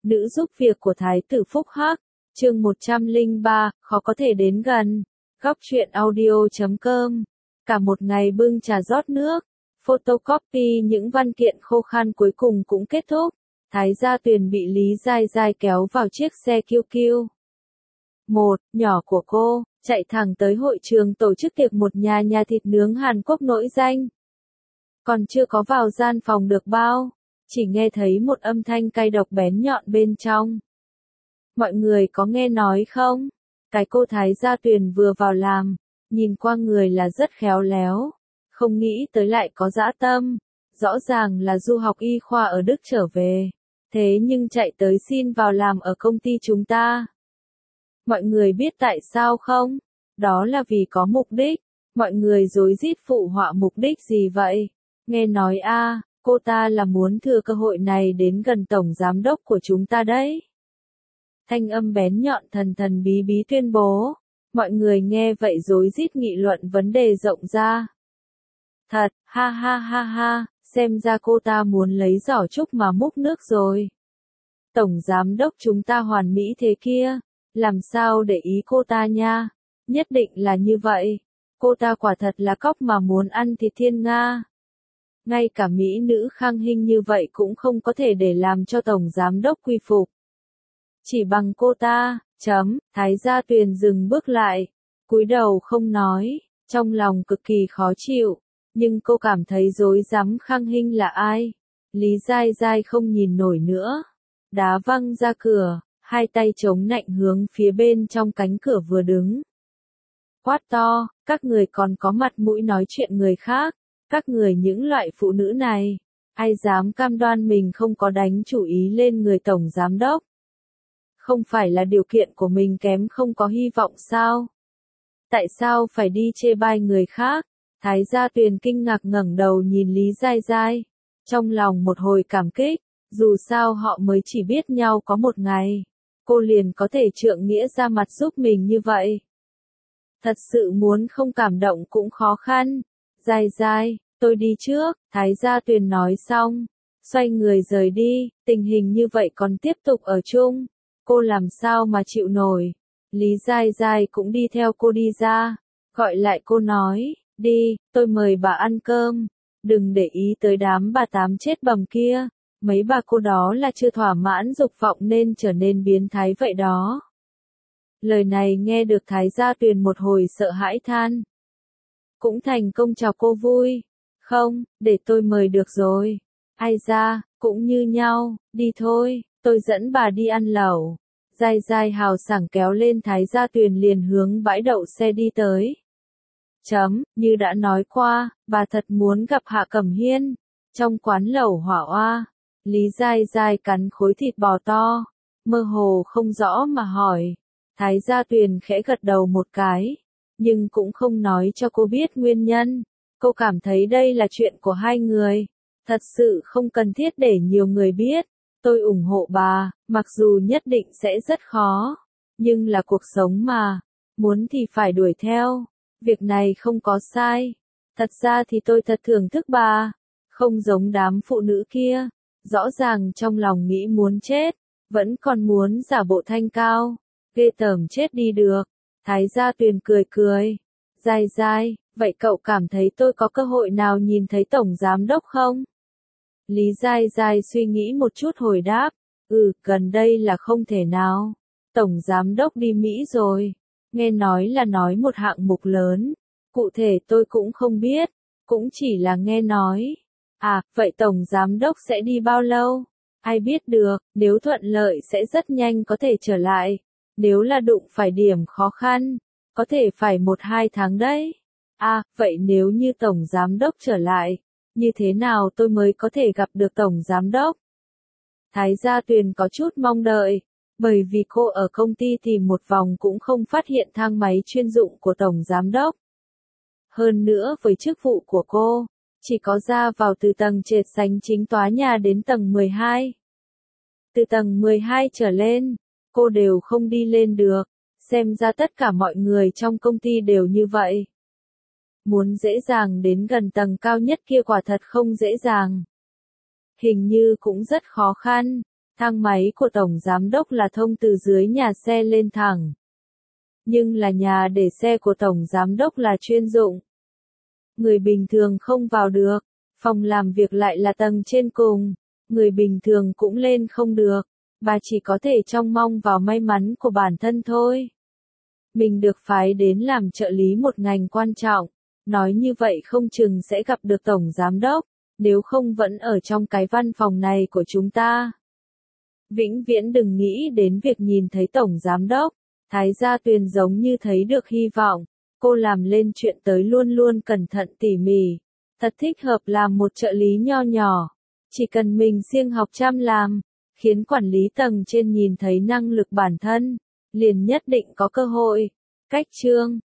Nữ giúp việc của Thái tử Phúc Hắc, chương 103, khó có thể đến gần. Góc truyện audio.com. Cả một ngày bưng trà rót nước, photocopy những văn kiện khô khan cuối cùng cũng kết thúc. Thái Gia Tuyền bị Lý Giai Giai kéo vào chiếc xe QQ. Nhỏ của cô, chạy thẳng tới hội trường tổ chức tiệc một nhà thịt nướng Hàn Quốc nổi danh. Còn chưa có vào gian phòng được bao, chỉ nghe thấy một âm thanh cay độc bén nhọn bên trong. Mọi người có nghe nói không? Cái cô Thái Gia Tuyền vừa vào làm, nhìn qua người là rất khéo léo, không nghĩ tới lại có dã tâm, rõ ràng là du học y khoa ở Đức trở về, thế nhưng chạy tới xin vào làm ở công ty chúng ta. Mọi người biết tại sao không? Đó là vì có mục đích. Mọi người rối rít phụ họa mục đích gì vậy? Nghe nói cô ta là muốn thừa cơ hội này đến gần tổng giám đốc của chúng ta đấy. Thanh âm bén nhọn thần bí bí tuyên bố. Mọi người nghe vậy rối rít nghị luận vấn đề rộng ra. Thật, ha, xem ra cô ta muốn lấy giỏ trúc mà múc nước rồi. Tổng giám đốc chúng ta hoàn mỹ thế kia, làm sao để ý cô ta nha, nhất định là như vậy. Cô ta quả thật là cóc mà muốn ăn thịt thiên nga. Ngay cả mỹ nữ khang hình như vậy cũng không có thể để làm cho tổng giám đốc quy phục. Chỉ bằng cô ta, Thái Gia Tuyền dừng bước lại, cúi đầu không nói, trong lòng cực kỳ khó chịu, nhưng cô cảm thấy rối rắm khang hình là ai. Lý Giai Giai không nhìn nổi nữa, đá văng ra cửa, hai tay chống nạnh hướng phía bên trong cánh cửa vừa đứng. Quát to, các người còn có mặt mũi nói chuyện người khác, các người những loại phụ nữ này, ai dám cam đoan mình không có đánh chủ ý lên người tổng giám đốc? Không phải là điều kiện của mình kém không có hy vọng sao? Tại sao phải đi chê bai người khác? Thái Gia Tuyền kinh ngạc ngẩng đầu nhìn Lý Giai Giai, trong lòng một hồi cảm kích, dù sao họ mới chỉ biết nhau có một ngày, cô liền có thể trượng nghĩa ra mặt giúp mình như vậy. Thật sự muốn không cảm động cũng khó khăn. Giai Giai, tôi đi trước, Thái Gia Tuyền nói xong, xoay người rời đi, tình hình như vậy còn tiếp tục ở chung, cô làm sao mà chịu nổi. Lý Giai Giai cũng đi theo cô đi ra, gọi lại cô nói, đi, tôi mời bà ăn cơm, đừng để ý tới đám bà tám chết bầm kia, mấy bà cô đó là chưa thỏa mãn dục vọng nên trở nên biến thái vậy đó. Lời này nghe được Thái Gia Tuyền một hồi sợ hãi than. Cũng thành công chào cô vui. Không, để tôi mời được rồi. Ai ra, cũng như nhau, đi thôi, tôi dẫn bà đi ăn lẩu. Giai Giai hào sảng kéo lên Thái Gia Tuyền liền hướng bãi đậu xe đi tới. Như đã nói qua, bà thật muốn gặp Hạ Cẩm Hiên. Trong quán lẩu hỏa oa, Lý Giai Giai cắn khối thịt bò to, mơ hồ không rõ mà hỏi. Thái Gia Tuyền khẽ gật đầu một cái, nhưng cũng không nói cho cô biết nguyên nhân. Cô cảm thấy đây là chuyện của hai người, thật sự không cần thiết để nhiều người biết. Tôi ủng hộ bà, mặc dù nhất định sẽ rất khó, nhưng là cuộc sống mà, muốn thì phải đuổi theo, việc này không có sai. Thật ra thì tôi thật thưởng thức bà, không giống đám phụ nữ kia, rõ ràng trong lòng nghĩ muốn chết, vẫn còn muốn giả bộ thanh cao, ghê tởm chết đi được. Thái Gia Tuyền cười. Giai Giai, vậy cậu cảm thấy tôi có cơ hội nào nhìn thấy tổng giám đốc không? Lý Giai Giai suy nghĩ một chút hồi đáp, gần đây là không thể nào. Tổng giám đốc đi Mỹ rồi, nghe nói là nói một hạng mục lớn, cụ thể tôi cũng không biết, cũng chỉ là nghe nói. Vậy tổng giám đốc sẽ đi bao lâu? Ai biết được, nếu thuận lợi sẽ rất nhanh có thể trở lại, nếu là đụng phải điểm khó khăn, có thể phải 1-2 tháng đấy. Vậy nếu như tổng giám đốc trở lại, như thế nào tôi mới có thể gặp được tổng giám đốc? Thái Gia Tuyền có chút mong đợi, bởi vì cô ở công ty tìm một vòng cũng không phát hiện thang máy chuyên dụng của tổng giám đốc. Hơn nữa với chức vụ của cô, chỉ có ra vào từ tầng trệt sảnh chính tòa nhà đến tầng 12. Từ tầng 12 trở lên, cô đều không đi lên được, xem ra tất cả mọi người trong công ty đều như vậy. Muốn dễ dàng đến gần tầng cao nhất kia quả thật không dễ dàng. Hình như cũng rất khó khăn, Thang máy của tổng giám đốc là thông từ dưới nhà xe lên thẳng. Nhưng là nhà để xe của tổng giám đốc là chuyên dụng. Người bình thường không vào được. Phòng làm việc lại là tầng trên cùng. Người bình thường cũng lên không được. Bà chỉ có thể trông mong vào may mắn của bản thân thôi. Mình được phái đến làm trợ lý một ngành quan trọng. Nói như vậy không chừng sẽ gặp được tổng giám đốc. Nếu không vẫn ở trong cái văn phòng này của chúng ta. Vĩnh viễn đừng nghĩ đến việc nhìn thấy tổng giám đốc. Thái Gia Tuyền giống như thấy được hy vọng. Cô làm lên chuyện tới luôn luôn cẩn thận tỉ mỉ. Thật thích hợp làm một trợ lý nho nhỏ. Chỉ cần mình siêng học chăm làm, khiến quản lý tầng trên nhìn thấy năng lực bản thân, liền nhất định có cơ hội. Cách chương